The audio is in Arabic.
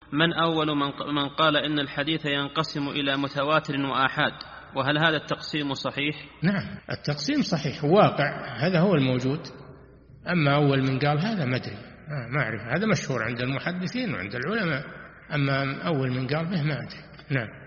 من أول من قال إن الحديث ينقسم إلى متواتر وآحاد، وهل هذا التقسيم صحيح؟ نعم التقسيم صحيح واقع، هذا هو الموجود. أما أول من قال هذا ما أدري، ما أعرف، هذا مشهور عند المحدثين وعند العلماء، أما أول من قال به ما أدري. نعم.